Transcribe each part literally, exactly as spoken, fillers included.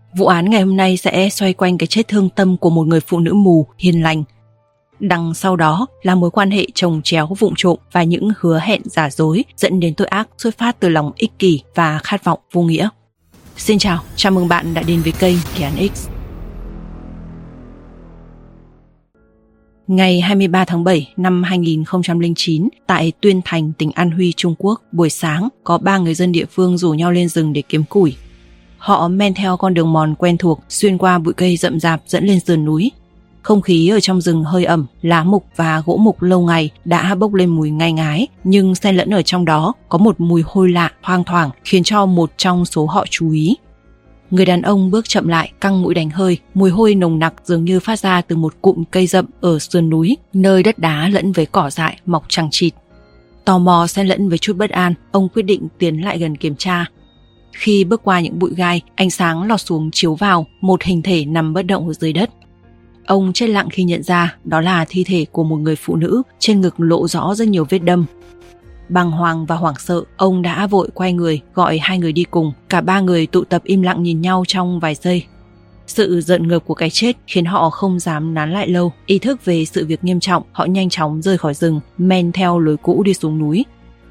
Vụ án ngày hôm nay sẽ xoay quanh cái chết thương tâm của một người phụ nữ mù, hiền lành. Đằng sau đó là mối quan hệ chồng chéo vụng trộm và những hứa hẹn giả dối dẫn đến tội ác xuất phát từ lòng ích kỷ và khát vọng vô nghĩa. Xin chào, chào mừng bạn đã đến với kênh Kỳ Án X. Ngày hai mươi ba tháng bảy năm hai nghìn không trăm lẻ chín, tại Tuyên Thành, tỉnh An Huy, Trung Quốc, buổi sáng có ba người dân địa phương rủ nhau lên rừng để kiếm củi. Họ men theo con đường mòn quen thuộc xuyên qua bụi cây rậm rạp dẫn lên sườn núi. Không khí ở trong rừng hơi ẩm, lá mục và gỗ mục lâu ngày đã bốc lên mùi ngai ngái, nhưng xen lẫn ở trong đó có một mùi hôi lạ thoang thoảng khiến cho một trong số họ chú ý. Người đàn ông bước chậm lại, căng mũi đánh hơi, mùi hôi nồng nặc dường như phát ra từ một cụm cây rậm ở sườn núi, nơi đất đá lẫn với cỏ dại mọc chằng chịt. Tò mò xen lẫn với chút bất an, ông quyết định tiến lại gần kiểm tra. Khi bước qua những bụi gai, ánh sáng lọt xuống chiếu vào một hình thể nằm bất động ở dưới đất. Ông chết lặng khi nhận ra đó là thi thể của một người phụ nữ, trên ngực lộ rõ rất nhiều vết đâm. Bàng hoàng và hoảng sợ, ông đã vội quay người gọi hai người đi cùng. Cả ba người tụ tập im lặng nhìn nhau trong vài giây. Sự giận ngợp của cái chết khiến họ không dám nán lại lâu. Ý thức về sự việc nghiêm trọng, họ nhanh chóng rời khỏi rừng, men theo lối cũ đi xuống núi.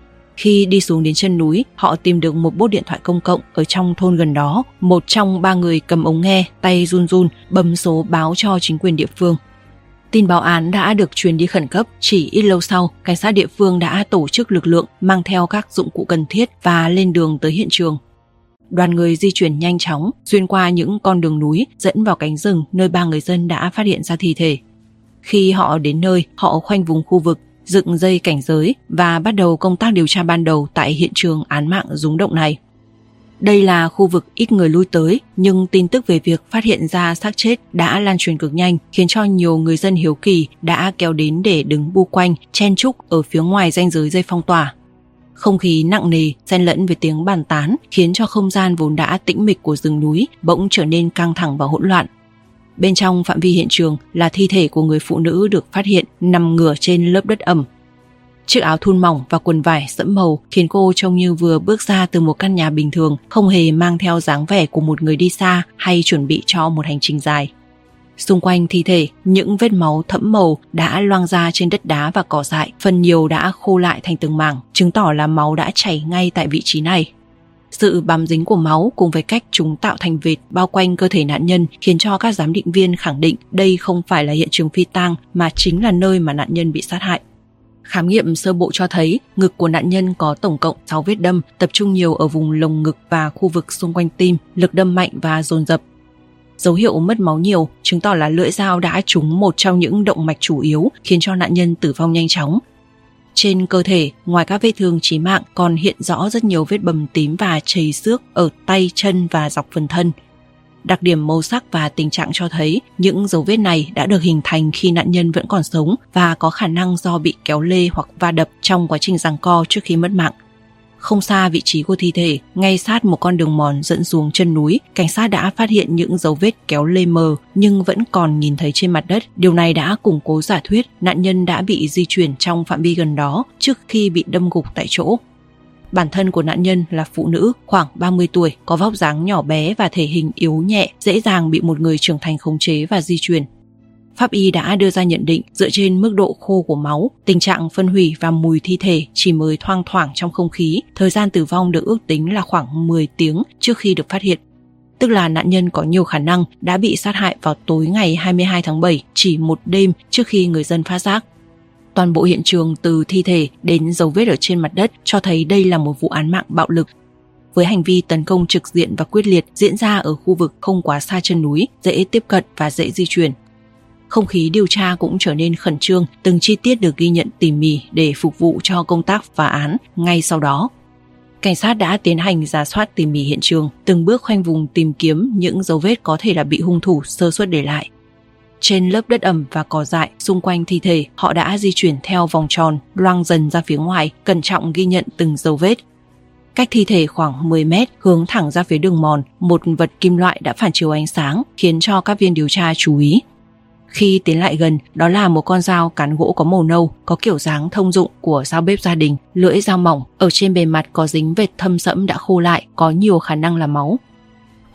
Khi đi xuống đến chân núi, họ tìm được một bốt điện thoại công cộng ở trong thôn gần đó. Một trong ba người cầm ống nghe, tay run run, bấm số báo cho chính quyền địa phương. Tin báo án đã được truyền đi khẩn cấp. Chỉ ít lâu sau, cảnh sát địa phương đã tổ chức lực lượng mang theo các dụng cụ cần thiết và lên đường tới hiện trường. Đoàn người di chuyển nhanh chóng, xuyên qua những con đường núi dẫn vào cánh rừng nơi ba người dân đã phát hiện ra thi thể. Khi họ đến nơi, họ khoanh vùng khu vực, dựng dây cảnh giới và bắt đầu công tác điều tra ban đầu tại hiện trường án mạng rúng động này. Đây là khu vực ít người lui tới, nhưng tin tức về việc phát hiện ra xác chết đã lan truyền cực nhanh, khiến cho nhiều người dân hiếu kỳ đã kéo đến để đứng bu quanh, chen chúc ở phía ngoài ranh giới dây phong tỏa. Không khí nặng nề, xen lẫn với tiếng bàn tán, khiến cho không gian vốn đã tĩnh mịch của rừng núi bỗng trở nên căng thẳng và hỗn loạn. Bên trong phạm vi hiện trường là thi thể của người phụ nữ được phát hiện nằm ngửa trên lớp đất ẩm. Chiếc áo thun mỏng và quần vải sẫm màu khiến cô trông như vừa bước ra từ một căn nhà bình thường, không hề mang theo dáng vẻ của một người đi xa hay chuẩn bị cho một hành trình dài. Xung quanh thi thể, những vết máu thẫm màu đã loang ra trên đất đá và cỏ dại, phần nhiều đã khô lại thành từng mảng, chứng tỏ là máu đã chảy ngay tại vị trí này. Sự bám dính của máu cùng với cách chúng tạo thành vệt bao quanh cơ thể nạn nhân khiến cho các giám định viên khẳng định đây không phải là hiện trường phi tang mà chính là nơi mà nạn nhân bị sát hại. Khám nghiệm sơ bộ cho thấy ngực của nạn nhân có tổng cộng sáu vết đâm, tập trung nhiều ở vùng lồng ngực và khu vực xung quanh tim, lực đâm mạnh và dồn dập. Dấu hiệu mất máu nhiều chứng tỏ là lưỡi dao đã trúng một trong những động mạch chủ yếu, khiến cho nạn nhân tử vong nhanh chóng. Trên cơ thể, ngoài các vết thương chí mạng còn hiện rõ rất nhiều vết bầm tím và chảy xước ở tay, chân và dọc phần thân. Đặc điểm màu sắc và tình trạng cho thấy những dấu vết này đã được hình thành khi nạn nhân vẫn còn sống và có khả năng do bị kéo lê hoặc va đập trong quá trình giằng co trước khi mất mạng. Không xa vị trí của thi thể, ngay sát một con đường mòn dẫn xuống chân núi, cảnh sát đã phát hiện những dấu vết kéo lê mờ nhưng vẫn còn nhìn thấy trên mặt đất. Điều này đã củng cố giả thuyết nạn nhân đã bị di chuyển trong phạm vi gần đó trước khi bị đâm gục tại chỗ. Bản thân của nạn nhân là phụ nữ khoảng ba mươi tuổi, có vóc dáng nhỏ bé và thể hình yếu nhẹ, dễ dàng bị một người trưởng thành khống chế và di chuyển. Pháp y đã đưa ra nhận định dựa trên mức độ khô của máu, tình trạng phân hủy và mùi thi thể chỉ mới thoang thoảng trong không khí, thời gian tử vong được ước tính là khoảng mười tiếng trước khi được phát hiện. Tức là nạn nhân có nhiều khả năng đã bị sát hại vào tối ngày hai mươi hai tháng bảy, chỉ một đêm trước khi người dân phát giác. Toàn bộ hiện trường từ thi thể đến dấu vết ở trên mặt đất cho thấy đây là một vụ án mạng bạo lực, với hành vi tấn công trực diện và quyết liệt diễn ra ở khu vực không quá xa chân núi, dễ tiếp cận và dễ di chuyển. Không khí điều tra cũng trở nên khẩn trương, từng chi tiết được ghi nhận tỉ mỉ để phục vụ cho công tác phá án ngay sau đó. Cảnh sát đã tiến hành rà soát tỉ mỉ hiện trường, từng bước khoanh vùng tìm kiếm những dấu vết có thể là bị hung thủ sơ suất để lại. Trên lớp đất ẩm và cỏ dại xung quanh thi thể, họ đã di chuyển theo vòng tròn, loang dần ra phía ngoài, cẩn trọng ghi nhận từng dấu vết. Cách thi thể khoảng mười mét, hướng thẳng ra phía đường mòn, một vật kim loại đã phản chiếu ánh sáng, khiến cho các viên điều tra chú ý. Khi tiến lại gần, đó là một con dao cán gỗ có màu nâu, có kiểu dáng thông dụng của dao bếp gia đình, lưỡi dao mỏng, ở trên bề mặt có dính vệt thâm sẫm đã khô lại, có nhiều khả năng là máu.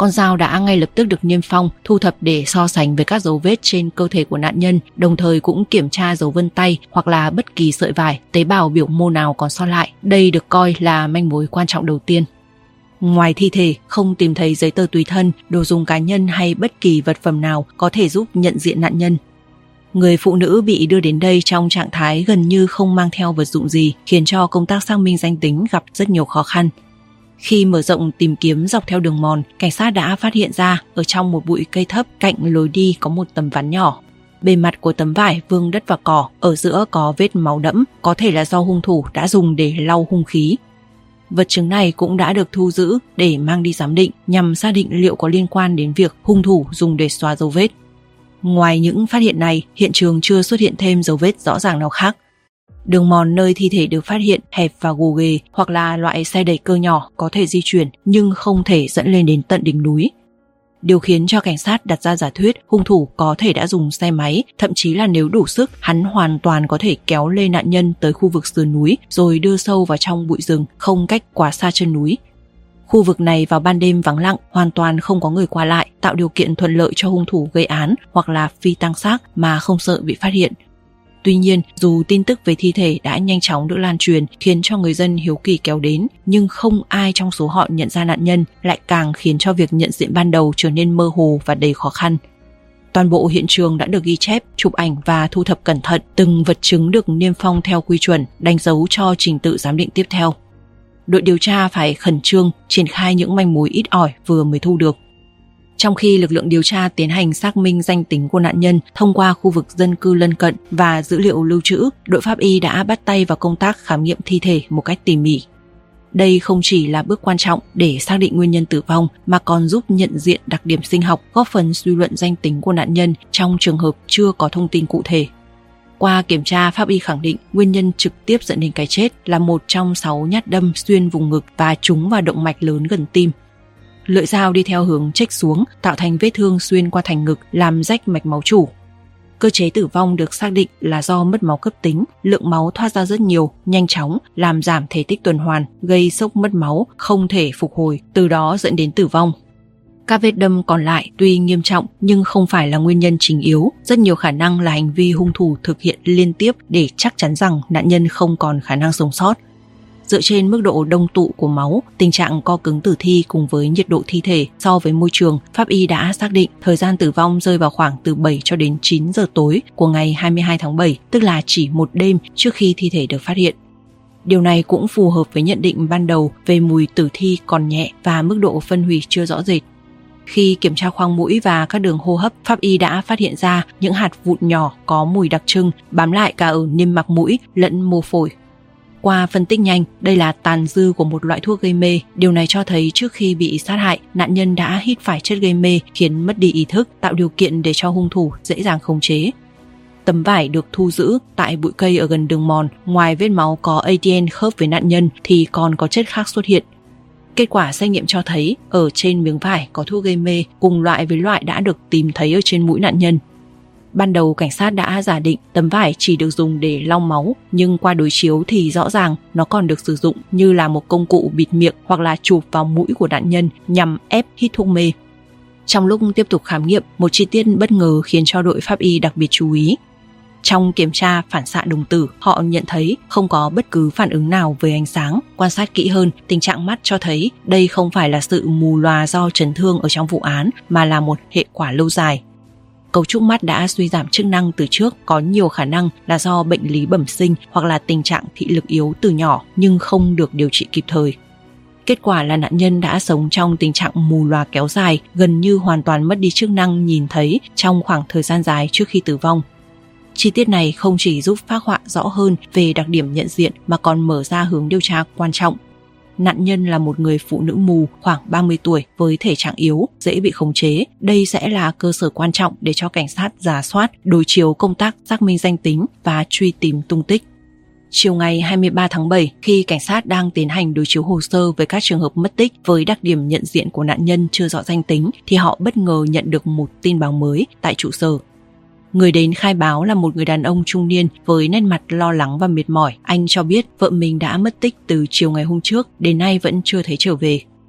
Con dao đã ngay lập tức được niêm phong, thu thập để so sánh với các dấu vết trên cơ thể của nạn nhân, đồng thời cũng kiểm tra dấu vân tay hoặc là bất kỳ sợi vải, tế bào biểu mô nào còn sót lại. Đây được coi là manh mối quan trọng đầu tiên. Ngoài thi thể, không tìm thấy giấy tờ tùy thân, đồ dùng cá nhân hay bất kỳ vật phẩm nào có thể giúp nhận diện nạn nhân. Người phụ nữ bị đưa đến đây trong trạng thái gần như không mang theo vật dụng gì, khiến cho công tác xác minh danh tính gặp rất nhiều khó khăn. Khi mở rộng tìm kiếm dọc theo đường mòn, cảnh sát đã phát hiện ra ở trong một bụi cây thấp cạnh lối đi có một tấm ván nhỏ. Bề mặt của tấm vải vương đất và cỏ, ở giữa có vết máu đẫm, có thể là do hung thủ đã dùng để lau hung khí. Vật chứng này cũng đã được thu giữ để mang đi giám định nhằm xác định liệu có liên quan đến việc hung thủ dùng để xóa dấu vết. Ngoài những phát hiện này, hiện trường chưa xuất hiện thêm dấu vết rõ ràng nào khác. Đường mòn nơi thi thể được phát hiện hẹp và gồ ghề, hoặc là loại xe đẩy cơ nhỏ có thể di chuyển nhưng không thể dẫn lên đến tận đỉnh núi. Điều khiến cho cảnh sát đặt ra giả thuyết hung thủ có thể đã dùng xe máy, thậm chí là nếu đủ sức, hắn hoàn toàn có thể kéo lê nạn nhân tới khu vực sườn núi rồi đưa sâu vào trong bụi rừng, không cách quá xa chân núi. Khu vực này vào ban đêm vắng lặng, hoàn toàn không có người qua lại, tạo điều kiện thuận lợi cho hung thủ gây án hoặc là phi tang xác mà không sợ bị phát hiện. Tuy nhiên, dù tin tức về thi thể đã nhanh chóng được lan truyền khiến cho người dân hiếu kỳ kéo đến, nhưng không ai trong số họ nhận ra nạn nhân, lại càng khiến cho việc nhận diện ban đầu trở nên mơ hồ và đầy khó khăn. Toàn bộ hiện trường đã được ghi chép, chụp ảnh và thu thập cẩn thận, từng vật chứng được niêm phong theo quy chuẩn, đánh dấu cho trình tự giám định tiếp theo. Đội điều tra phải khẩn trương triển khai những manh mối ít ỏi vừa mới thu được. Trong khi lực lượng điều tra tiến hành xác minh danh tính của nạn nhân thông qua khu vực dân cư lân cận và dữ liệu lưu trữ, đội pháp y đã bắt tay vào công tác khám nghiệm thi thể một cách tỉ mỉ. Đây không chỉ là bước quan trọng để xác định nguyên nhân tử vong mà còn giúp nhận diện đặc điểm sinh học, góp phần suy luận danh tính của nạn nhân trong trường hợp chưa có thông tin cụ thể. Qua kiểm tra, pháp y khẳng định nguyên nhân trực tiếp dẫn đến cái chết là một trong sáu nhát đâm xuyên vùng ngực và trúng vào động mạch lớn gần tim. Lưỡi dao đi theo hướng chếch xuống, tạo thành vết thương xuyên qua thành ngực, làm rách mạch máu chủ. Cơ chế tử vong được xác định là do mất máu cấp tính, lượng máu thoát ra rất nhiều, nhanh chóng, làm giảm thể tích tuần hoàn, gây sốc mất máu, không thể phục hồi, từ đó dẫn đến tử vong. Các vết đâm còn lại tuy nghiêm trọng nhưng không phải là nguyên nhân chính yếu, rất nhiều khả năng là hành vi hung thủ thực hiện liên tiếp để chắc chắn rằng nạn nhân không còn khả năng sống sót. Dựa trên mức độ đông tụ của máu, tình trạng co cứng tử thi cùng với nhiệt độ thi thể so với môi trường, pháp y đã xác định thời gian tử vong rơi vào khoảng từ bảy cho đến chín giờ tối của ngày hai mươi hai tháng bảy, tức là chỉ một đêm trước khi thi thể được phát hiện. Điều này cũng phù hợp với nhận định ban đầu về mùi tử thi còn nhẹ và mức độ phân hủy chưa rõ rệt. Khi kiểm tra khoang mũi và các đường hô hấp, pháp y đã phát hiện ra những hạt vụn nhỏ có mùi đặc trưng bám lại cả ở niêm mạc mũi lẫn mô phổi. Qua phân tích nhanh, đây là tàn dư của một loại thuốc gây mê. Điều này cho thấy trước khi bị sát hại, nạn nhân đã hít phải chất gây mê khiến mất đi ý thức, tạo điều kiện để cho hung thủ dễ dàng khống chế. Tấm vải được thu giữ tại bụi cây ở gần đường mòn, ngoài vết máu có a đê en khớp với nạn nhân thì còn có chất khác xuất hiện. Kết quả xét nghiệm cho thấy ở trên miếng vải có thuốc gây mê cùng loại với loại đã được tìm thấy ở trên mũi nạn nhân. Ban đầu cảnh sát đã giả định tấm vải chỉ được dùng để lau máu, nhưng qua đối chiếu thì rõ ràng nó còn được sử dụng như là một công cụ bịt miệng hoặc là chụp vào mũi của nạn nhân nhằm ép hít thuốc mê. Trong lúc tiếp tục khám nghiệm, một chi tiết bất ngờ khiến cho đội pháp y đặc biệt chú ý. Trong kiểm tra phản xạ đồng tử, họ nhận thấy không có bất cứ phản ứng nào với ánh sáng. Quan sát kỹ hơn, tình trạng mắt cho thấy đây không phải là sự mù lòa do chấn thương ở trong vụ án mà là một hệ quả lâu dài. Cấu trúc mắt đã suy giảm chức năng từ trước, có nhiều khả năng là do bệnh lý bẩm sinh hoặc là tình trạng thị lực yếu từ nhỏ nhưng không được điều trị kịp thời. Kết quả là nạn nhân đã sống trong tình trạng mù lòa kéo dài, gần như hoàn toàn mất đi chức năng nhìn thấy trong khoảng thời gian dài trước khi tử vong. Chi tiết này không chỉ giúp phác họa rõ hơn về đặc điểm nhận diện mà còn mở ra hướng điều tra quan trọng. Nạn nhân là một người phụ nữ mù khoảng ba mươi tuổi với thể trạng yếu, dễ bị khống chế. Đây sẽ là cơ sở quan trọng để cho cảnh sát rà soát, đối chiếu công tác xác minh danh tính và truy tìm tung tích. Chiều ngày hai mươi ba tháng bảy, khi cảnh sát đang tiến hành đối chiếu hồ sơ với các trường hợp mất tích với đặc điểm nhận diện của nạn nhân chưa rõ danh tính, thì họ bất ngờ nhận được một tin báo mới tại trụ sở. Người đến khai báo là một người đàn ông trung niên với nét mặt lo lắng và mệt mỏi. Anh cho biết vợ mình đã mất tích từ chiều ngày hôm trước, đến nay vẫn chưa thấy trở về.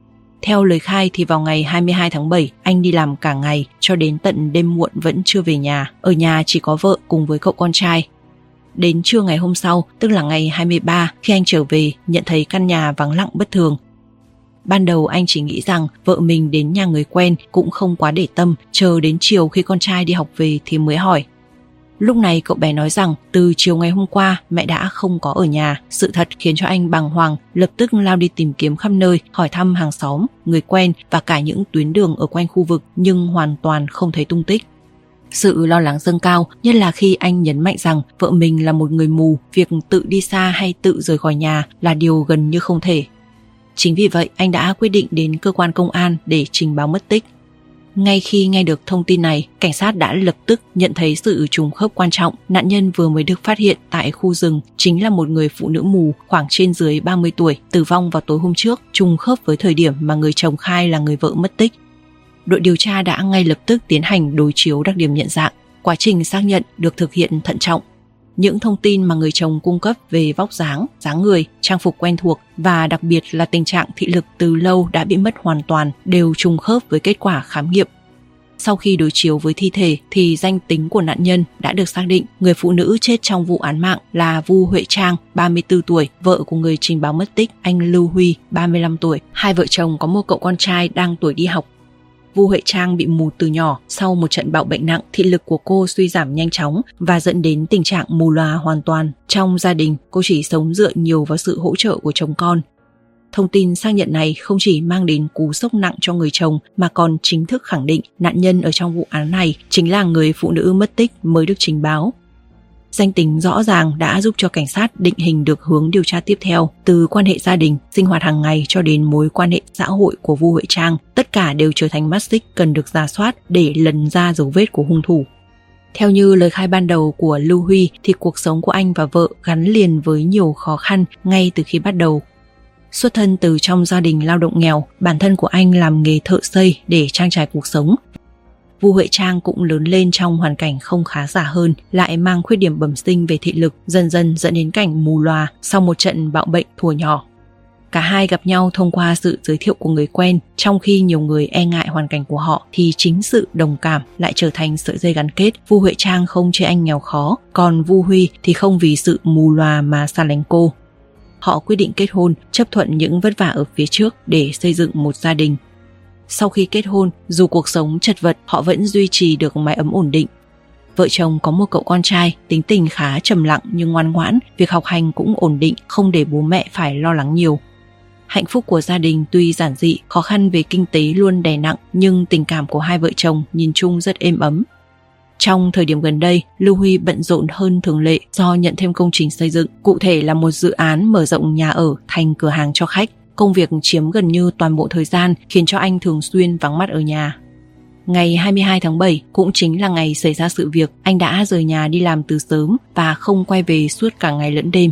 Theo lời khai thì vào ngày hai mươi hai tháng bảy, anh đi làm cả ngày cho đến tận đêm muộn vẫn chưa về nhà. Ở nhà chỉ có vợ cùng với cậu con trai. Đến trưa ngày hôm sau, tức là ngày hai mươi ba, khi anh trở về, nhận thấy căn nhà vắng lặng bất thường. Ban đầu anh chỉ nghĩ rằng vợ mình đến nhà người quen, cũng không quá để tâm, chờ đến chiều khi con trai đi học về thì mới hỏi. Lúc này cậu bé nói rằng từ chiều ngày hôm qua mẹ đã không có ở nhà. Sự thật khiến cho anh bàng hoàng, lập tức lao đi tìm kiếm khắp nơi, hỏi thăm hàng xóm, người quen và cả những tuyến đường ở quanh khu vực, nhưng hoàn toàn không thấy tung tích. Sự lo lắng dâng cao, nhất là khi anh nhấn mạnh rằng vợ mình là một người mù, việc tự đi xa hay tự rời khỏi nhà là điều gần như không thể. Chính vì vậy, anh đã quyết định đến cơ quan công an để trình báo mất tích. Ngay khi nghe được thông tin này, cảnh sát đã lập tức nhận thấy sự trùng khớp quan trọng. Nạn nhân vừa mới được phát hiện tại khu rừng chính là một người phụ nữ mù khoảng trên dưới ba mươi tuổi, tử vong vào tối hôm trước, trùng khớp với thời điểm mà người chồng khai là người vợ mất tích. Đội điều tra đã ngay lập tức tiến hành đối chiếu đặc điểm nhận dạng. Quá trình xác nhận được thực hiện thận trọng. Những thông tin mà người chồng cung cấp về vóc dáng, dáng người, trang phục quen thuộc và đặc biệt là tình trạng thị lực từ lâu đã bị mất hoàn toàn đều trùng khớp với kết quả khám nghiệm. Sau khi đối chiếu với thi thể thì danh tính của nạn nhân đã được xác định. Người phụ nữ chết trong vụ án mạng là Vu Huệ Trang, ba mươi tư tuổi, vợ của người trình báo mất tích anh Lưu Huy, ba mươi lăm tuổi. Hai vợ chồng có một cậu con trai đang tuổi đi học. Vu Huệ Trang bị mù từ nhỏ. Sau một trận bạo bệnh nặng, thị lực của cô suy giảm nhanh chóng và dẫn đến tình trạng mù lòa hoàn toàn. Trong gia đình, cô chỉ sống dựa nhiều vào sự hỗ trợ của chồng con. Thông tin xác nhận này không chỉ mang đến cú sốc nặng cho người chồng mà còn chính thức khẳng định nạn nhân ở trong vụ án này chính là người phụ nữ mất tích mới được trình báo. Danh tính rõ ràng đã giúp cho cảnh sát định hình được hướng điều tra tiếp theo, từ quan hệ gia đình, sinh hoạt hàng ngày cho đến mối quan hệ xã hội của Vu Huệ Trang. Tất cả đều trở thành mắt xích cần được rà soát để lần ra dấu vết của hung thủ. Theo như lời khai ban đầu của Lưu Huy thì cuộc sống của anh và vợ gắn liền với nhiều khó khăn ngay từ khi bắt đầu. Xuất thân từ trong gia đình lao động nghèo, bản thân của anh làm nghề thợ xây để trang trải cuộc sống. Vu Huệ Trang cũng lớn lên trong hoàn cảnh không khá giả hơn, lại mang khuyết điểm bẩm sinh về thị lực, dần dần dẫn đến cảnh mù lòa sau một trận bạo bệnh thuở nhỏ. Cả hai gặp nhau thông qua sự giới thiệu của người quen, trong khi nhiều người e ngại hoàn cảnh của họ thì chính sự đồng cảm lại trở thành sợi dây gắn kết. Vu Huệ Trang không chê anh nghèo khó, còn Vu Huy thì không vì sự mù lòa mà xa lánh cô. Họ quyết định kết hôn, chấp thuận những vất vả ở phía trước để xây dựng một gia đình. Sau khi kết hôn, dù cuộc sống chật vật, họ vẫn duy trì được mái ấm ổn định. Vợ chồng có một cậu con trai, tính tình khá trầm lặng nhưng ngoan ngoãn, việc học hành cũng ổn định, không để bố mẹ phải lo lắng nhiều. Hạnh phúc của gia đình tuy giản dị, khó khăn về kinh tế luôn đè nặng, nhưng tình cảm của hai vợ chồng nhìn chung rất êm ấm. Trong thời điểm gần đây, Lưu Huy bận rộn hơn thường lệ do nhận thêm công trình xây dựng, cụ thể là một dự án mở rộng nhà ở thành cửa hàng cho khách. Công việc chiếm gần như toàn bộ thời gian khiến cho anh thường xuyên vắng mặt ở nhà. Ngày hai mươi hai tháng bảy cũng chính là ngày xảy ra sự việc, anh đã rời nhà đi làm từ sớm và không quay về suốt cả ngày lẫn đêm.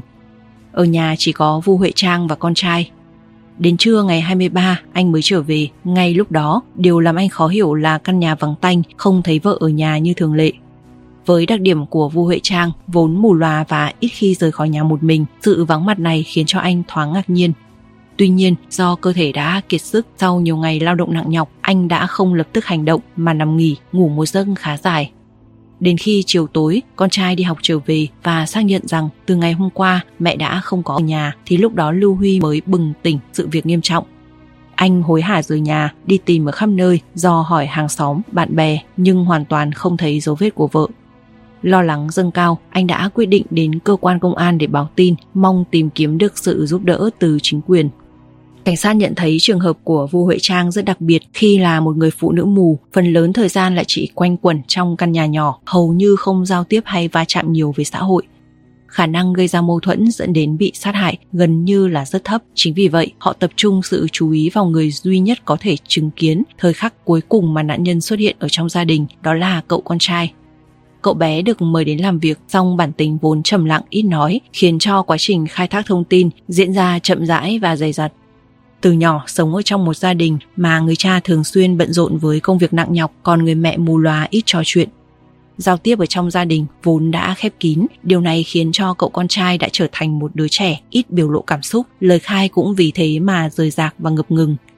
Ở nhà chỉ có Vu Huệ Trang và con trai. Đến trưa ngày hai mươi ba, anh mới trở về. Ngay lúc đó, điều làm anh khó hiểu là căn nhà vắng tanh, không thấy vợ ở nhà như thường lệ. Với đặc điểm của Vu Huệ Trang, vốn mù lòa và ít khi rời khỏi nhà một mình, sự vắng mặt này khiến cho anh thoáng ngạc nhiên. Tuy nhiên, do cơ thể đã kiệt sức sau nhiều ngày lao động nặng nhọc, anh đã không lập tức hành động mà nằm nghỉ, ngủ một giấc khá dài. Đến khi chiều tối, con trai đi học trở về và xác nhận rằng từ ngày hôm qua mẹ đã không có ở nhà, thì lúc đó Lưu Huy mới bừng tỉnh sự việc nghiêm trọng. Anh hối hả rời nhà, đi tìm ở khắp nơi, dò hỏi hàng xóm, bạn bè, nhưng hoàn toàn không thấy dấu vết của vợ. Lo lắng dâng cao, anh đã quyết định đến cơ quan công an để báo tin, mong tìm kiếm được sự giúp đỡ từ chính quyền. Cảnh sát nhận thấy trường hợp của Vu Huệ Trang rất đặc biệt khi là một người phụ nữ mù, phần lớn thời gian lại chỉ quanh quẩn trong căn nhà nhỏ, hầu như không giao tiếp hay va chạm nhiều với xã hội. Khả năng gây ra mâu thuẫn dẫn đến bị sát hại gần như là rất thấp. Chính vì vậy, họ tập trung sự chú ý vào người duy nhất có thể chứng kiến thời khắc cuối cùng mà nạn nhân xuất hiện ở trong gia đình, đó là cậu con trai. Cậu bé được mời đến làm việc, song bản tính vốn trầm lặng ít nói, khiến cho quá trình khai thác thông tin diễn ra chậm rãi và dày dặt. Từ nhỏ sống ở trong một gia đình mà người cha thường xuyên bận rộn với công việc nặng nhọc, còn người mẹ mù lòa ít trò chuyện. Giao tiếp ở trong gia đình vốn đã khép kín, điều này khiến cho cậu con trai đã trở thành một đứa trẻ ít biểu lộ cảm xúc, lời khai cũng vì thế mà rời rạc và ngập ngừng.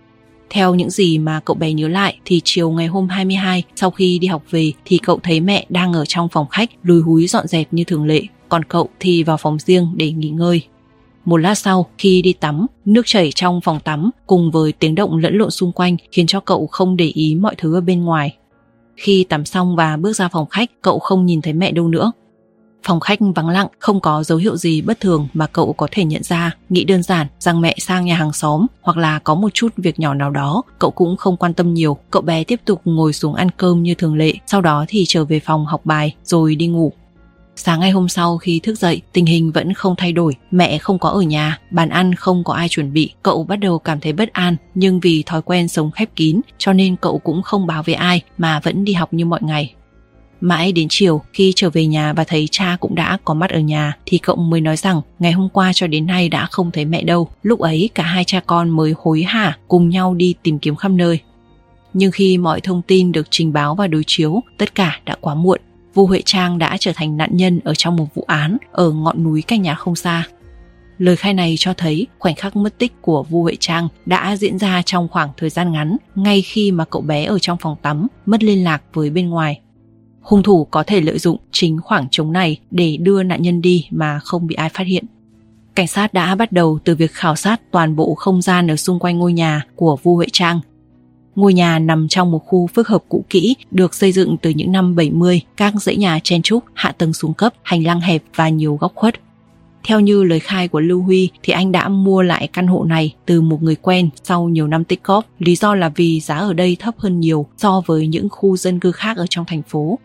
Theo những gì mà cậu bé nhớ lại thì chiều ngày hôm hai mươi hai sau khi đi học về thì cậu thấy mẹ đang ở trong phòng khách lùi húi dọn dẹp như thường lệ, còn cậu thì vào phòng riêng để nghỉ ngơi. Một lát sau, khi đi tắm, nước chảy trong phòng tắm cùng với tiếng động lẫn lộn xung quanh khiến cho cậu không để ý mọi thứ ở bên ngoài. Khi tắm xong và bước ra phòng khách, cậu không nhìn thấy mẹ đâu nữa. Phòng khách vắng lặng, không có dấu hiệu gì bất thường mà cậu có thể nhận ra. Nghĩ đơn giản rằng mẹ sang nhà hàng xóm hoặc là có một chút việc nhỏ nào đó, cậu cũng không quan tâm nhiều. Cậu bé tiếp tục ngồi xuống ăn cơm như thường lệ, sau đó thì trở về phòng học bài rồi đi ngủ. Sáng ngày hôm sau khi thức dậy, tình hình vẫn không thay đổi, mẹ không có ở nhà, bàn ăn không có ai chuẩn bị. Cậu bắt đầu cảm thấy bất an, nhưng vì thói quen sống khép kín cho nên cậu cũng không báo với ai mà vẫn đi học như mọi ngày. Mãi đến chiều, khi trở về nhà và thấy cha cũng đã có mặt ở nhà thì cậu mới nói rằng ngày hôm qua cho đến nay đã không thấy mẹ đâu. Lúc ấy cả hai cha con mới hối hả cùng nhau đi tìm kiếm khắp nơi. Nhưng khi mọi thông tin được trình báo và đối chiếu, tất cả đã quá muộn. Vu Huệ Trang đã trở thành nạn nhân ở trong một vụ án ở ngọn núi cách nhà không xa. Lời khai này cho thấy khoảnh khắc mất tích của Vu Huệ Trang đã diễn ra trong khoảng thời gian ngắn, ngay khi mà cậu bé ở trong phòng tắm mất liên lạc với bên ngoài. Hung thủ có thể lợi dụng chính khoảng trống này để đưa nạn nhân đi mà không bị ai phát hiện. Cảnh sát đã bắt đầu từ việc khảo sát toàn bộ không gian ở xung quanh ngôi nhà của Vu Huệ Trang. Ngôi nhà nằm trong một khu phức hợp cũ kỹ, được xây dựng từ những năm bảy mươi, các dãy nhà chen chúc, hạ tầng xuống cấp, hành lang hẹp và nhiều góc khuất. Theo như lời khai của Lưu Huy thì anh đã mua lại căn hộ này từ một người quen sau nhiều năm tích góp, lý do là vì giá ở đây thấp hơn nhiều so với những khu dân cư khác ở trong thành phố.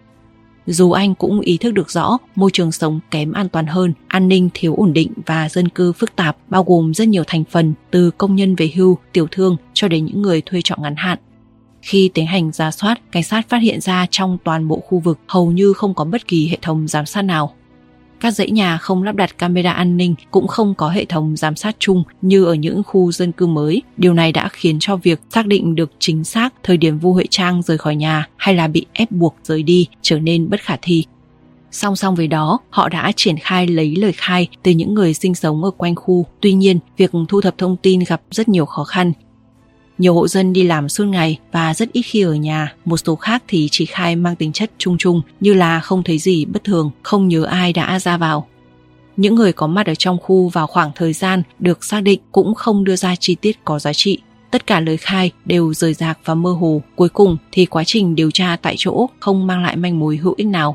Dù anh cũng ý thức được rõ môi trường sống kém an toàn hơn, an ninh thiếu ổn định và dân cư phức tạp, bao gồm rất nhiều thành phần từ công nhân về hưu, tiểu thương cho đến những người thuê trọ ngắn hạn. Khi tiến hành rà soát, cảnh sát phát hiện ra trong toàn bộ khu vực hầu như không có bất kỳ hệ thống giám sát nào. Các dãy nhà không lắp đặt camera an ninh, cũng không có hệ thống giám sát chung như ở những khu dân cư mới. Điều này đã khiến cho việc xác định được chính xác thời điểm Vu Huệ Trang rời khỏi nhà hay là bị ép buộc rời đi trở nên bất khả thi. Song song với đó, họ đã triển khai lấy lời khai từ những người sinh sống ở quanh khu. Tuy nhiên, việc thu thập thông tin gặp rất nhiều khó khăn. Nhiều hộ dân đi làm suốt ngày và rất ít khi ở nhà, một số khác thì chỉ khai mang tính chất chung chung như là không thấy gì bất thường, không nhớ ai đã ra vào. Những người có mặt ở trong khu vào khoảng thời gian được xác định cũng không đưa ra chi tiết có giá trị. Tất cả lời khai đều rời rạc và mơ hồ, cuối cùng thì quá trình điều tra tại chỗ không mang lại manh mối hữu ích nào.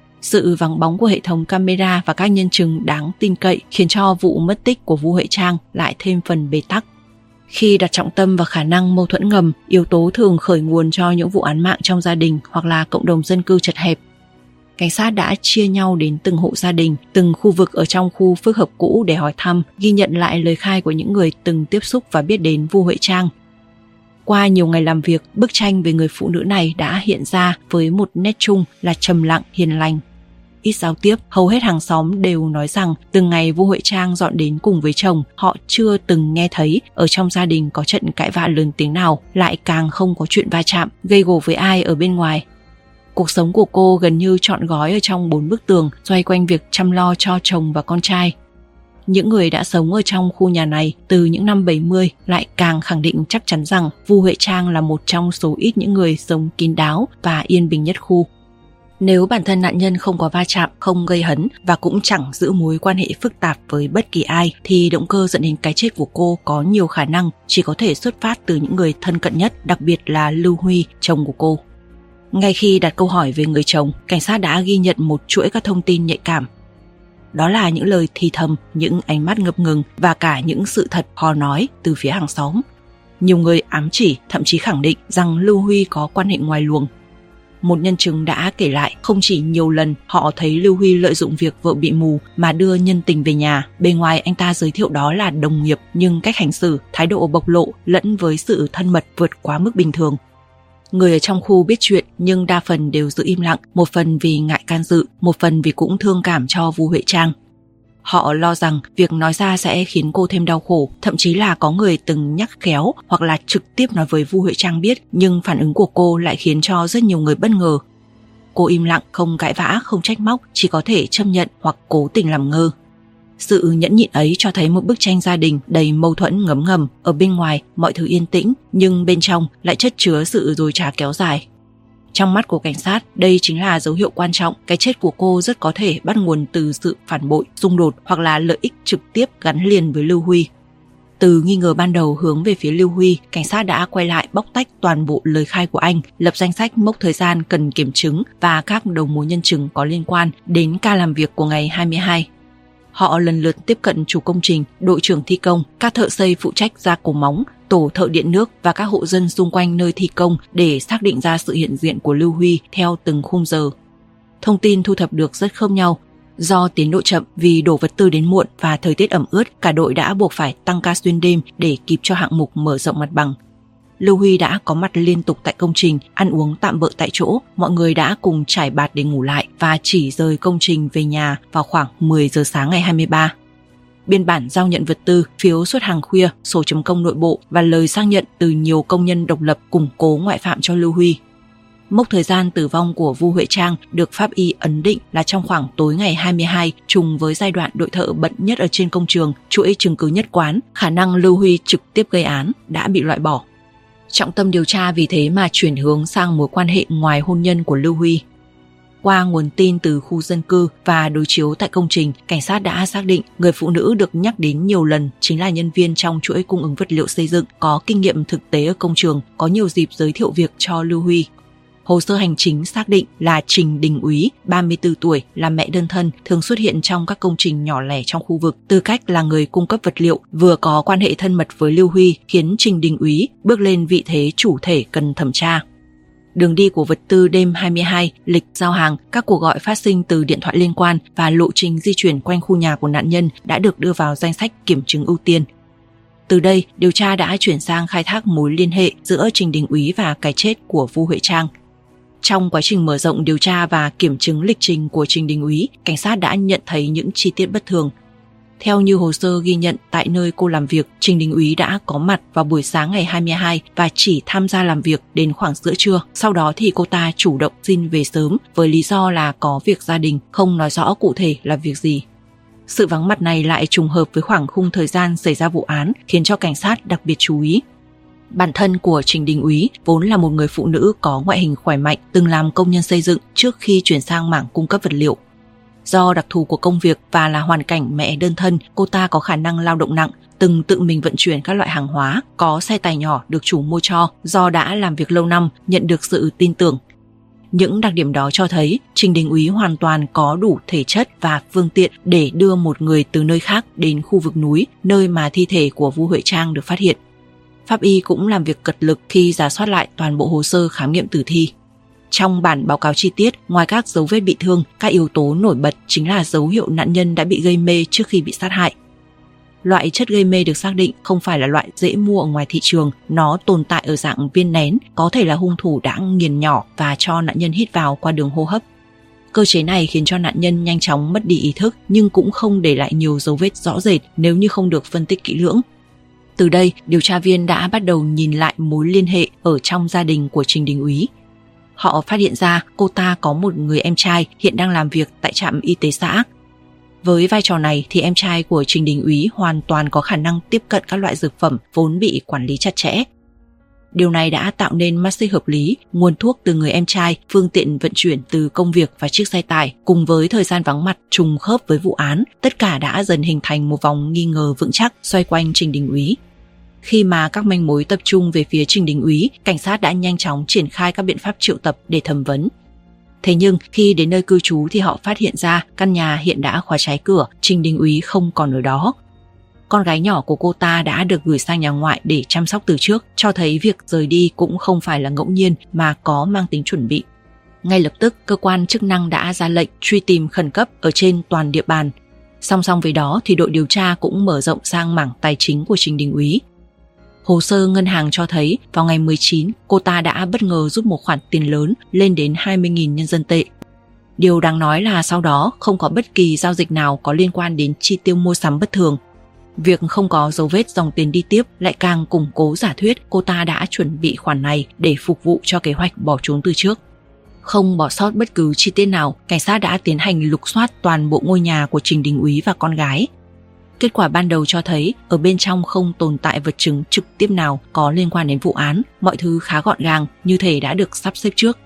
Sự vắng bóng của hệ thống camera và các nhân chứng đáng tin cậy khiến cho vụ mất tích của Vu Huệ Trang lại thêm phần bế tắc. Khi đặt trọng tâm vào khả năng mâu thuẫn ngầm, yếu tố thường khởi nguồn cho những vụ án mạng trong gia đình hoặc là cộng đồng dân cư chật hẹp. Cảnh sát đã chia nhau đến từng hộ gia đình, từng khu vực ở trong khu phức hợp cũ để hỏi thăm, ghi nhận lại lời khai của những người từng tiếp xúc và biết đến Vu Huệ Trang. Qua nhiều ngày làm việc, bức tranh về người phụ nữ này đã hiện ra với một nét chung là trầm lặng, hiền lành. Ít giao tiếp, hầu hết hàng xóm đều nói rằng từ ngày Vu Huệ Trang dọn đến cùng với chồng, họ chưa từng nghe thấy ở trong gia đình có trận cãi vã lớn tiếng nào, lại càng không có chuyện va chạm, gây gổ với ai ở bên ngoài. Cuộc sống của cô gần như trọn gói ở trong bốn bức tường, xoay quanh việc chăm lo cho chồng và con trai. Những người đã sống ở trong khu nhà này từ những năm bảy mươi lại càng khẳng định chắc chắn rằng Vu Huệ Trang là một trong số ít những người sống kín đáo và yên bình nhất khu. Nếu bản thân nạn nhân không có va chạm, không gây hấn và cũng chẳng giữ mối quan hệ phức tạp với bất kỳ ai, thì động cơ dẫn đến cái chết của cô có nhiều khả năng chỉ có thể xuất phát từ những người thân cận nhất, đặc biệt là Lưu Huy, chồng của cô. Ngay khi đặt câu hỏi về người chồng, cảnh sát đã ghi nhận một chuỗi các thông tin nhạy cảm. Đó là những lời thì thầm, những ánh mắt ngập ngừng và cả những sự thật hò nói từ phía hàng xóm. Nhiều người ám chỉ, thậm chí khẳng định rằng Lưu Huy có quan hệ ngoài luồng. Một nhân chứng đã kể lại không chỉ nhiều lần họ thấy Lưu Huy lợi dụng việc vợ bị mù mà đưa nhân tình về nhà. Bề ngoài anh ta giới thiệu đó là đồng nghiệp, nhưng cách hành xử, thái độ bộc lộ lẫn với sự thân mật vượt quá mức bình thường. Người ở trong khu biết chuyện nhưng đa phần đều giữ im lặng, một phần vì ngại can dự, một phần vì cũng thương cảm cho Vu Huệ Trang. Họ lo rằng việc nói ra sẽ khiến cô thêm đau khổ, thậm chí là có người từng nhắc khéo hoặc là trực tiếp nói với Vu Huệ Trang biết, nhưng phản ứng của cô lại khiến cho rất nhiều người bất ngờ. Cô im lặng, không cãi vã, không trách móc, chỉ có thể chấp nhận hoặc cố tình làm ngơ. Sự nhẫn nhịn ấy cho thấy một bức tranh gia đình đầy mâu thuẫn ngấm ngầm. Ở bên ngoài mọi thứ yên tĩnh, nhưng bên trong lại chất chứa sự dối trá kéo dài. Trong mắt của cảnh sát, đây chính là dấu hiệu quan trọng. Cái chết của cô rất có thể bắt nguồn từ sự phản bội, xung đột hoặc là lợi ích trực tiếp gắn liền với Lưu Huy. Từ nghi ngờ ban đầu hướng về phía Lưu Huy, cảnh sát đã quay lại bóc tách toàn bộ lời khai của anh, lập danh sách mốc thời gian cần kiểm chứng và các đầu mối nhân chứng có liên quan đến ca làm việc của ngày hai mươi hai. Họ lần lượt tiếp cận chủ công trình, đội trưởng thi công, các thợ xây phụ trách gia cố móng, tổ thợ điện nước và các hộ dân xung quanh nơi thi công để xác định ra sự hiện diện của Lưu Huy theo từng khung giờ. Thông tin thu thập được rất khớp nhau. Do tiến độ chậm vì đổ vật tư đến muộn và thời tiết ẩm ướt, cả đội đã buộc phải tăng ca xuyên đêm để kịp cho hạng mục mở rộng mặt bằng. Lưu Huy đã có mặt liên tục tại công trình, ăn uống tạm bợ tại chỗ, mọi người đã cùng trải bạt để ngủ lại và chỉ rời công trình về nhà vào khoảng mười giờ sáng ngày hai mươi ba. Biên bản giao nhận vật tư, phiếu xuất hàng khuya, sổ chấm công nội bộ và lời xác nhận từ nhiều công nhân độc lập củng cố ngoại phạm cho Lưu Huy. Mốc thời gian tử vong của Vu Huệ Trang được pháp y ấn định là trong khoảng tối ngày hai mươi hai, trùng với giai đoạn đội thợ bận nhất ở trên công trường, chuỗi chứng cứ nhất quán, khả năng Lưu Huy trực tiếp gây án đã bị loại bỏ. Trọng tâm điều tra vì thế mà chuyển hướng sang mối quan hệ ngoài hôn nhân của Lưu Huy. Qua nguồn tin từ khu dân cư và đối chiếu tại công trình, cảnh sát đã xác định người phụ nữ được nhắc đến nhiều lần chính là nhân viên trong chuỗi cung ứng vật liệu xây dựng, có kinh nghiệm thực tế ở công trường, có nhiều dịp giới thiệu việc cho Lưu Huy. Hồ sơ hành chính xác định là Trình Đình Úy, ba mươi tư tuổi, là mẹ đơn thân, thường xuất hiện trong các công trình nhỏ lẻ trong khu vực. Tư cách là người cung cấp vật liệu, vừa có quan hệ thân mật với Lưu Huy khiến Trình Đình Úy bước lên vị thế chủ thể cần thẩm tra. Đường đi của vật tư đêm hai mươi hai, lịch giao hàng, các cuộc gọi phát sinh từ điện thoại liên quan và lộ trình di chuyển quanh khu nhà của nạn nhân đã được đưa vào danh sách kiểm chứng ưu tiên. Từ đây, điều tra đã chuyển sang khai thác mối liên hệ giữa Trình Đình Úy và cái chết của Vu Huệ Trang. Trong quá trình mở rộng điều tra và kiểm chứng lịch trình của Trình Đình Úy, cảnh sát đã nhận thấy những chi tiết bất thường. Theo như hồ sơ ghi nhận tại nơi cô làm việc, Trình Đình Úy đã có mặt vào buổi sáng ngày hai mươi hai và chỉ tham gia làm việc đến khoảng giữa trưa. Sau đó thì cô ta chủ động xin về sớm với lý do là có việc gia đình, không nói rõ cụ thể là việc gì. Sự vắng mặt này lại trùng hợp với khoảng khung thời gian xảy ra vụ án, khiến cho cảnh sát đặc biệt chú ý. Bản thân của Trình Đình Úy vốn là một người phụ nữ có ngoại hình khỏe mạnh, từng làm công nhân xây dựng trước khi chuyển sang mảng cung cấp vật liệu. Do đặc thù của công việc và là hoàn cảnh mẹ đơn thân, cô ta có khả năng lao động nặng, từng tự mình vận chuyển các loại hàng hóa, có xe tải nhỏ được chủ mua cho, do đã làm việc lâu năm, nhận được sự tin tưởng. Những đặc điểm đó cho thấy Trình Đình Úy hoàn toàn có đủ thể chất và phương tiện để đưa một người từ nơi khác đến khu vực núi, nơi mà thi thể của Vu Huệ Trang được phát hiện. Pháp y cũng làm việc cật lực khi rà soát lại toàn bộ hồ sơ khám nghiệm tử thi. Trong bản báo cáo chi tiết, ngoài các dấu vết bị thương, các yếu tố nổi bật chính là dấu hiệu nạn nhân đã bị gây mê trước khi bị sát hại. Loại chất gây mê được xác định không phải là loại dễ mua ở ngoài thị trường, nó tồn tại ở dạng viên nén, có thể là hung thủ đã nghiền nhỏ và cho nạn nhân hít vào qua đường hô hấp. Cơ chế này khiến cho nạn nhân nhanh chóng mất đi ý thức, nhưng cũng không để lại nhiều dấu vết rõ rệt nếu như không được phân tích kỹ lưỡng. Từ đây, điều tra viên đã bắt đầu nhìn lại mối liên hệ ở trong gia đình của Trình Đình Úy. Họ phát hiện ra cô ta có một người em trai hiện đang làm việc tại trạm y tế xã. Với vai trò này thì em trai của Trình Đình Úy hoàn toàn có khả năng tiếp cận các loại dược phẩm vốn bị quản lý chặt chẽ. Điều này đã tạo nên mắt xích hợp lý, nguồn thuốc từ người em trai, phương tiện vận chuyển từ công việc và chiếc xe tải, cùng với thời gian vắng mặt trùng khớp với vụ án, tất cả đã dần hình thành một vòng nghi ngờ vững chắc xoay quanh Trình Đình Úy. Khi mà các manh mối tập trung về phía Trình Đình Úy, cảnh sát đã nhanh chóng triển khai các biện pháp triệu tập để thẩm vấn. Thế nhưng khi đến nơi cư trú thì họ phát hiện ra căn nhà hiện đã khóa trái cửa, Trình Đình Úy không còn ở đó. Con gái nhỏ của cô ta đã được gửi sang nhà ngoại để chăm sóc từ trước, cho thấy việc rời đi cũng không phải là ngẫu nhiên mà có mang tính chuẩn bị. Ngay lập tức, cơ quan chức năng đã ra lệnh truy tìm khẩn cấp ở trên toàn địa bàn. Song song với đó thì đội điều tra cũng mở rộng sang mảng tài chính của Trình Đình Úy. Hồ sơ ngân hàng cho thấy vào ngày mười chín, cô ta đã bất ngờ rút một khoản tiền lớn lên đến hai mươi nghìn nhân dân tệ. Điều đáng nói là sau đó không có bất kỳ giao dịch nào có liên quan đến chi tiêu mua sắm bất thường. Việc không có dấu vết dòng tiền đi tiếp lại càng củng cố giả thuyết cô ta đã chuẩn bị khoản này để phục vụ cho kế hoạch bỏ trốn từ trước. Không bỏ sót bất cứ chi tiết nào, cảnh sát đã tiến hành lục soát toàn bộ ngôi nhà của Trình Đình Úy và con gái. Kết quả ban đầu cho thấy ở bên trong không tồn tại vật chứng trực tiếp nào có liên quan đến vụ án, mọi thứ khá gọn gàng, như thể đã được sắp xếp trước.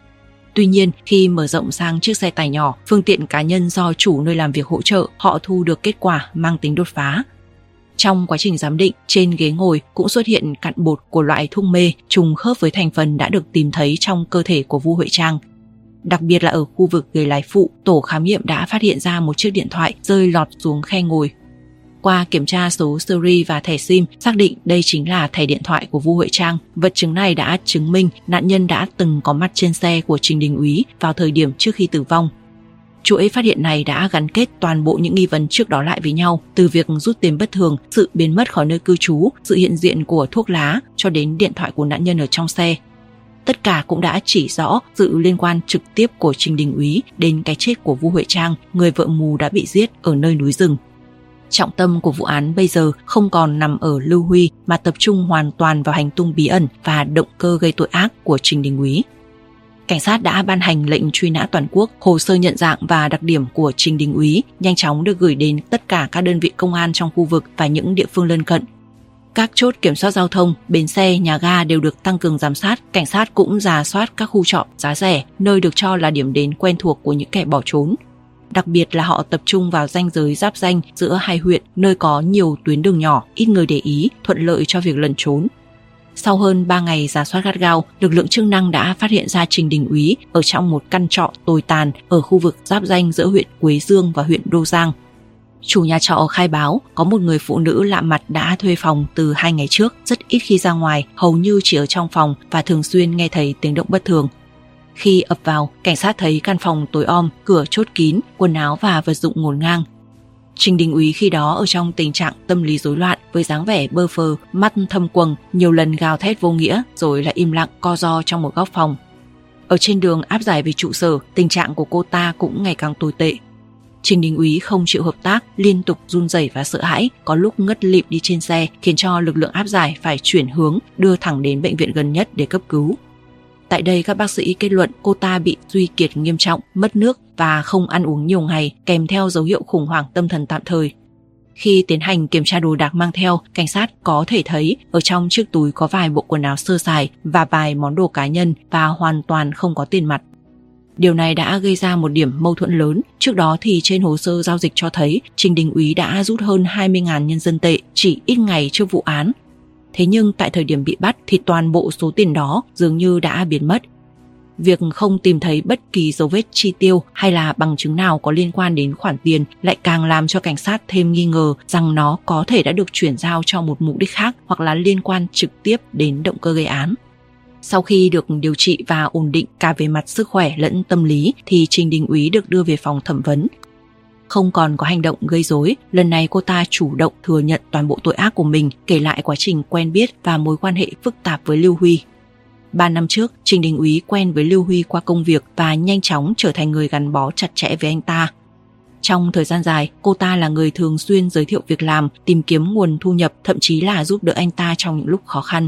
Tuy nhiên, khi mở rộng sang chiếc xe tải nhỏ, phương tiện cá nhân do chủ nơi làm việc hỗ trợ, họ thu được kết quả mang tính đột phá. Trong quá trình giám định, trên ghế ngồi cũng xuất hiện cặn bột của loại thuốc mê trùng khớp với thành phần đã được tìm thấy trong cơ thể của Vu Huệ Trang. Đặc biệt là ở khu vực ghế lái phụ, tổ khám nghiệm đã phát hiện ra một chiếc điện thoại rơi lọt xuống khe ngồi. Qua kiểm tra số series và thẻ SIM, xác định đây chính là thẻ điện thoại của Vu Huệ Trang. Vật chứng này đã chứng minh nạn nhân đã từng có mặt trên xe của Trình Đình Úy vào thời điểm trước khi tử vong. Chuỗi phát hiện này đã gắn kết toàn bộ những nghi vấn trước đó lại với nhau, từ việc rút tiền bất thường, sự biến mất khỏi nơi cư trú, sự hiện diện của thuốc lá cho đến điện thoại của nạn nhân ở trong xe. Tất cả cũng đã chỉ rõ sự liên quan trực tiếp của Trình Đình Úy đến cái chết của Vu Huệ Trang, người vợ mù đã bị giết ở nơi núi rừng. Trọng tâm của vụ án bây giờ không còn nằm ở Lưu Huy mà tập trung hoàn toàn vào hành tung bí ẩn và động cơ gây tội ác của Trình Đình Úy. Cảnh sát đã ban hành lệnh truy nã toàn quốc, hồ sơ nhận dạng và đặc điểm của Trình Đình Úy nhanh chóng được gửi đến tất cả các đơn vị công an trong khu vực và những địa phương lân cận. Các chốt kiểm soát giao thông, bến xe, nhà ga đều được tăng cường giám sát, cảnh sát cũng rà soát các khu trọ giá rẻ, nơi được cho là điểm đến quen thuộc của những kẻ bỏ trốn. Đặc biệt là họ tập trung vào ranh giới giáp ranh giữa hai huyện, nơi có nhiều tuyến đường nhỏ, ít người để ý, thuận lợi cho việc lẩn trốn. Sau hơn ba ngày rà soát gắt gao, lực lượng chức năng đã phát hiện ra Trình Đình Úy ở trong một căn trọ tồi tàn ở khu vực giáp ranh giữa huyện Quế Dương và huyện Đô Giang. Chủ nhà trọ khai báo có một người phụ nữ lạ mặt đã thuê phòng từ hai ngày trước, rất ít khi ra ngoài, hầu như chỉ ở trong phòng và thường xuyên nghe thấy tiếng động bất thường. Khi ập vào, cảnh sát thấy căn phòng tối om, cửa chốt kín, quần áo và vật dụng ngổn ngang. Trình Đình Úy khi đó ở trong tình trạng tâm lý rối loạn với dáng vẻ bơ phờ, mắt thâm quầng, nhiều lần gào thét vô nghĩa rồi lại im lặng co ro trong một góc phòng. Ở trên đường áp giải về trụ sở, tình trạng của cô ta cũng ngày càng tồi tệ. Trình Đình Úy không chịu hợp tác, liên tục run rẩy và sợ hãi, có lúc ngất lịm đi trên xe, khiến cho lực lượng áp giải phải chuyển hướng, đưa thẳng đến bệnh viện gần nhất để cấp cứu. Tại đây các bác sĩ kết luận cô ta bị suy kiệt nghiêm trọng, mất nước và không ăn uống nhiều ngày, kèm theo dấu hiệu khủng hoảng tâm thần tạm thời. Khi tiến hành kiểm tra đồ đạc mang theo, cảnh sát có thể thấy ở trong chiếc túi có vài bộ quần áo sơ sài và vài món đồ cá nhân và hoàn toàn không có tiền mặt. Điều này đã gây ra một điểm mâu thuẫn lớn. Trước đó thì trên hồ sơ giao dịch cho thấy Trình Đình Úy đã rút hơn hai mươi nghìn nhân dân tệ chỉ ít ngày trước vụ án. Thế nhưng tại thời điểm bị bắt thì toàn bộ số tiền đó dường như đã biến mất. Việc không tìm thấy bất kỳ dấu vết chi tiêu hay là bằng chứng nào có liên quan đến khoản tiền lại càng làm cho cảnh sát thêm nghi ngờ rằng nó có thể đã được chuyển giao cho một mục đích khác hoặc là liên quan trực tiếp đến động cơ gây án. Sau khi được điều trị và ổn định cả về mặt sức khỏe lẫn tâm lý thì Trình Đình Úy được đưa về phòng thẩm vấn. Không còn có hành động gây rối, lần này cô ta chủ động thừa nhận toàn bộ tội ác của mình, kể lại quá trình quen biết và mối quan hệ phức tạp với Lưu Huy. Ba năm trước, Trình Đình Úy quen với Lưu Huy qua công việc và nhanh chóng trở thành người gắn bó chặt chẽ với anh ta. Trong thời gian dài, cô ta là người thường xuyên giới thiệu việc làm, tìm kiếm nguồn thu nhập, thậm chí là giúp đỡ anh ta trong những lúc khó khăn.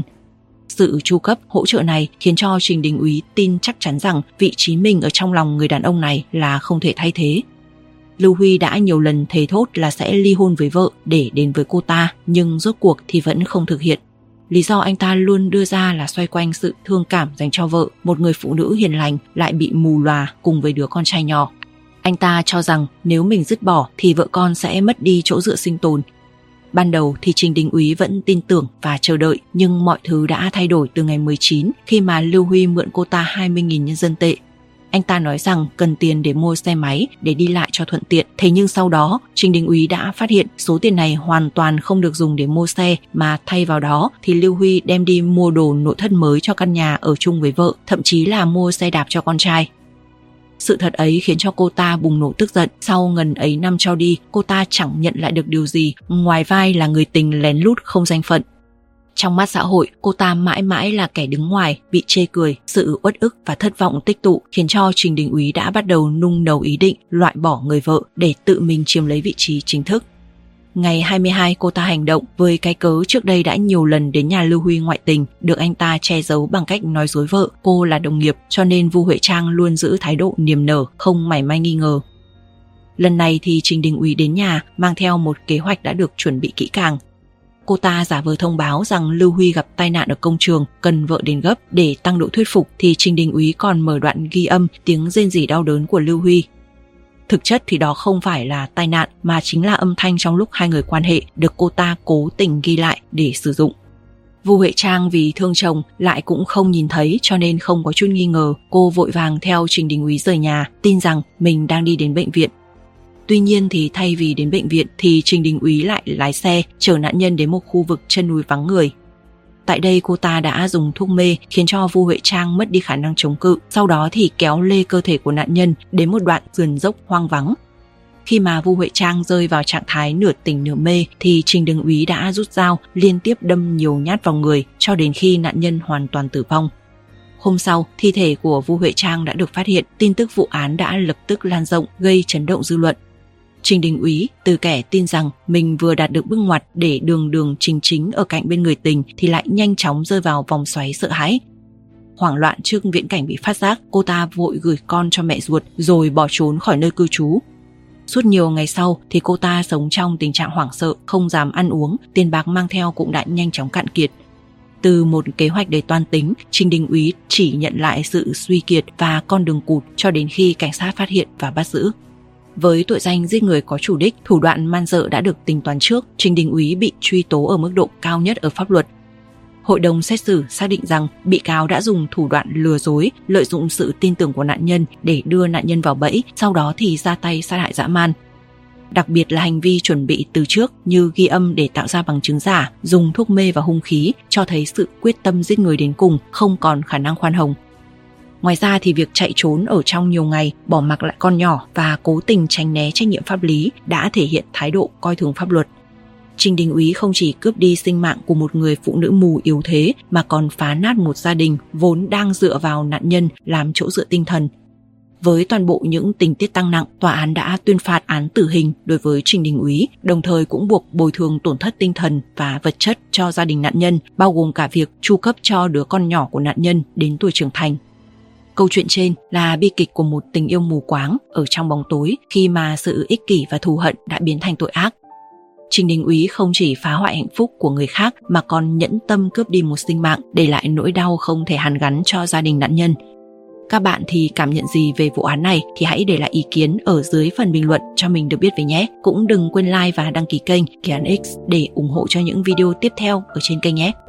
Sự chu cấp, hỗ trợ này khiến cho Trình Đình Úy tin chắc chắn rằng vị trí mình ở trong lòng người đàn ông này là không thể thay thế. Lưu Huy đã nhiều lần thề thốt là sẽ ly hôn với vợ để đến với cô ta, nhưng rốt cuộc thì vẫn không thực hiện. Lý do anh ta luôn đưa ra là xoay quanh sự thương cảm dành cho vợ, một người phụ nữ hiền lành lại bị mù lòa cùng với đứa con trai nhỏ. Anh ta cho rằng nếu mình dứt bỏ thì vợ con sẽ mất đi chỗ dựa sinh tồn. Ban đầu thì Trình Đình Úy vẫn tin tưởng và chờ đợi, nhưng mọi thứ đã thay đổi từ ngày mười chín khi mà Lưu Huy mượn cô ta hai mươi nghìn nhân dân tệ. Anh ta nói rằng cần tiền để mua xe máy để đi lại cho thuận tiện. Thế nhưng sau đó, Trình Đình Úy đã phát hiện số tiền này hoàn toàn không được dùng để mua xe, mà thay vào đó thì Lưu Huy đem đi mua đồ nội thất mới cho căn nhà ở chung với vợ, thậm chí là mua xe đạp cho con trai. Sự thật ấy khiến cho cô ta bùng nổ tức giận. Sau ngần ấy năm cho đi, cô ta chẳng nhận lại được điều gì ngoài vai là người tình lén lút không danh phận. Trong mắt xã hội, cô ta mãi mãi là kẻ đứng ngoài, bị chê cười. Sự uất ức và thất vọng tích tụ khiến cho Trình Đình Úy đã bắt đầu nung nấu ý định loại bỏ người vợ để tự mình chiếm lấy vị trí chính thức. Ngày hai mươi hai, cô ta hành động với cái cớ trước đây đã nhiều lần đến nhà Lưu Huy ngoại tình, được anh ta che giấu bằng cách nói dối vợ cô là đồng nghiệp, cho nên Vu Huệ Trang luôn giữ thái độ niềm nở, không mảy may nghi ngờ. Lần này thì Trình Đình Úy đến nhà mang theo một kế hoạch đã được chuẩn bị kỹ càng. Cô ta giả vờ thông báo rằng Lưu Huy gặp tai nạn ở công trường, cần vợ đến gấp. Để tăng độ thuyết phục thì Trình Đình Úy còn mở đoạn ghi âm tiếng rên rỉ đau đớn của Lưu Huy. Thực chất thì đó không phải là tai nạn mà chính là âm thanh trong lúc hai người quan hệ được cô ta cố tình ghi lại để sử dụng. Vu Huệ Trang vì thương chồng lại cũng không nhìn thấy cho nên không có chút nghi ngờ, cô vội vàng theo Trình Đình Úy rời nhà, tin rằng mình đang đi đến bệnh viện. Tuy nhiên thì thay vì đến bệnh viện thì Trình Đình Úy lại lái xe chở nạn nhân đến một khu vực chân núi vắng người. Tại đây cô ta đã dùng thuốc mê khiến cho Vu Huệ Trang mất đi khả năng chống cự, sau đó thì kéo lê cơ thể của nạn nhân đến một đoạn sườn dốc hoang vắng. Khi mà Vu Huệ Trang rơi vào trạng thái nửa tỉnh nửa mê thì Trình Đình Úy đã rút dao liên tiếp đâm nhiều nhát vào người cho đến khi nạn nhân hoàn toàn tử vong. Hôm sau, thi thể của Vu Huệ Trang đã được phát hiện, tin tức vụ án đã lập tức lan rộng gây chấn động dư luận. Trình Đình Úy từ kẻ tin rằng mình vừa đạt được bước ngoặt để đường đường chính chính ở cạnh bên người tình thì lại nhanh chóng rơi vào vòng xoáy sợ hãi. Hoảng loạn trước viễn cảnh bị phát giác, cô ta vội gửi con cho mẹ ruột rồi bỏ trốn khỏi nơi cư trú. Suốt nhiều ngày sau thì cô ta sống trong tình trạng hoảng sợ, không dám ăn uống, tiền bạc mang theo cũng đã nhanh chóng cạn kiệt. Từ một kế hoạch đầy toan tính, Trình Đình Úy chỉ nhận lại sự suy kiệt và con đường cụt cho đến khi cảnh sát phát hiện và bắt giữ. Với tội danh giết người có chủ đích, thủ đoạn man dợ đã được tính toán trước, Trình Đình Úy bị truy tố ở mức độ cao nhất ở pháp luật. Hội đồng xét xử xác định rằng bị cáo đã dùng thủ đoạn lừa dối, lợi dụng sự tin tưởng của nạn nhân để đưa nạn nhân vào bẫy, sau đó thì ra tay sát hại dã man. Đặc biệt là hành vi chuẩn bị từ trước như ghi âm để tạo ra bằng chứng giả, dùng thuốc mê và hung khí cho thấy sự quyết tâm giết người đến cùng, không còn khả năng khoan hồng. Ngoài ra thì việc chạy trốn ở trong nhiều ngày, bỏ mặc lại con nhỏ và cố tình tránh né trách nhiệm pháp lý đã thể hiện thái độ coi thường pháp luật. Trình Đình Úy không chỉ cướp đi sinh mạng của một người phụ nữ mù yếu thế mà còn phá nát một gia đình vốn đang dựa vào nạn nhân làm chỗ dựa tinh thần. Với toàn bộ những tình tiết tăng nặng, tòa án đã tuyên phạt án tử hình đối với Trình Đình Úy, đồng thời cũng buộc bồi thường tổn thất tinh thần và vật chất cho gia đình nạn nhân, bao gồm cả việc chu cấp cho đứa con nhỏ của nạn nhân đến tuổi trưởng thành. Câu chuyện trên là bi kịch của một tình yêu mù quáng ở trong bóng tối khi mà sự ích kỷ và thù hận đã biến thành tội ác. Trình Đình Úy không chỉ phá hoại hạnh phúc của người khác mà còn nhẫn tâm cướp đi một sinh mạng, để lại nỗi đau không thể hàn gắn cho gia đình nạn nhân. Các bạn thì cảm nhận gì về vụ án này thì hãy để lại ý kiến ở dưới phần bình luận cho mình được biết với nhé. Cũng đừng quên like và đăng ký kênh Kỳ Án X để ủng hộ cho những video tiếp theo ở trên kênh nhé.